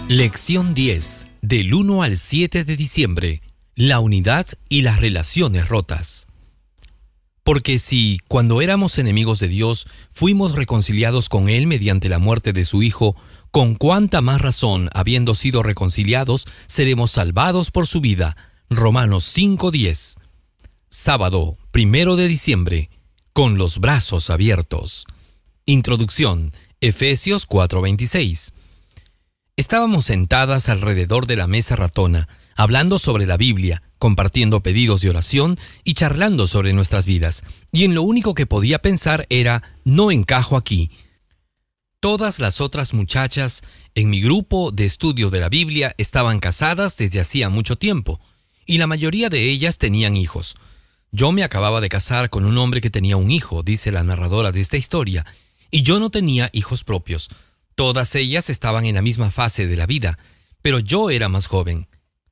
Lección 10, del 1 al 7 de diciembre. La unidad y las relaciones rotas. Porque si, cuando éramos enemigos de Dios, fuimos reconciliados con Él mediante la muerte de su Hijo, con cuánta más razón, habiendo sido reconciliados, seremos salvados por su vida. Romanos 5:10. Sábado, 1 de diciembre. Con los brazos abiertos. Introducción. Efesios 4:26. Estábamos sentadas alrededor de la mesa ratona, hablando sobre la Biblia, compartiendo pedidos de oración y charlando sobre nuestras vidas. Y en lo único que podía pensar era, no encajo aquí. Todas las otras muchachas en mi grupo de estudio de la Biblia estaban casadas desde hacía mucho tiempo, y la mayoría de ellas tenían hijos. Yo me acababa de casar con un hombre que tenía un hijo, dice la narradora de esta historia, y yo no tenía hijos propios. Todas ellas estaban en la misma fase de la vida, pero yo era más joven.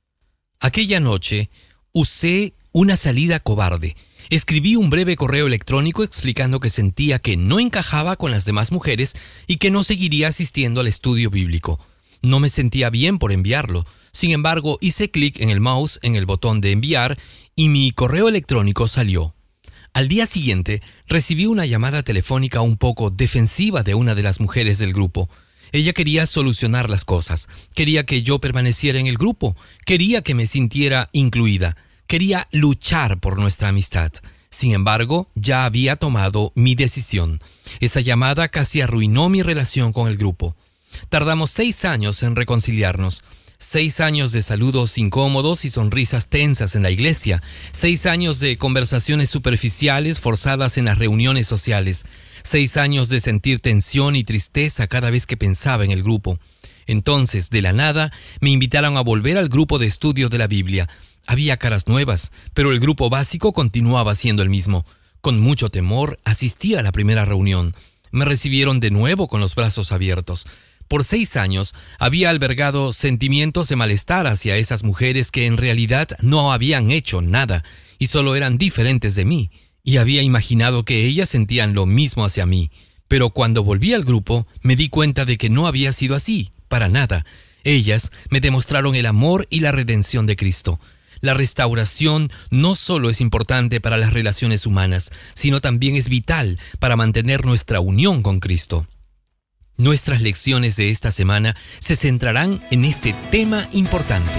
Aquella noche usé una salida cobarde. Escribí un breve correo electrónico explicando que sentía que no encajaba con las demás mujeres y que no seguiría asistiendo al estudio bíblico. No me sentía bien por enviarlo. Sin embargo, hice clic en el mouse en el botón de enviar y mi correo electrónico salió. Al día siguiente, recibí una llamada telefónica un poco defensiva de una de las mujeres del grupo. Ella quería solucionar las cosas, quería que yo permaneciera en el grupo, quería que me sintiera incluida, quería luchar por nuestra amistad. Sin embargo, ya había tomado mi decisión. Esa llamada casi arruinó mi relación con el grupo. Tardamos 6 años en reconciliarnos. 6 años de saludos incómodos y sonrisas tensas en la iglesia. 6 años de conversaciones superficiales forzadas en las reuniones sociales. 6 años de sentir tensión y tristeza cada vez que pensaba en el grupo. Entonces, de la nada, me invitaron a volver al grupo de estudio de la Biblia. Había caras nuevas, pero el grupo básico continuaba siendo el mismo. Con mucho temor, asistí a la primera reunión. Me recibieron de nuevo con los brazos abiertos. Por 6 años había albergado sentimientos de malestar hacia esas mujeres que en realidad no habían hecho nada y solo eran diferentes de mí, y había imaginado que ellas sentían lo mismo hacia mí. Pero cuando volví al grupo me di cuenta de que no había sido así, para nada. Ellas me demostraron el amor y la redención de Cristo. La restauración no solo es importante para las relaciones humanas, sino también es vital para mantener nuestra unión con Cristo. Nuestras lecciones de esta semana se centrarán en este tema importante.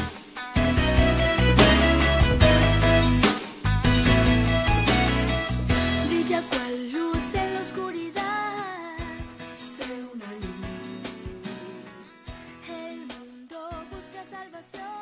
Brilla cual luz en la oscuridad, sé una luz. El mundo busca salvación.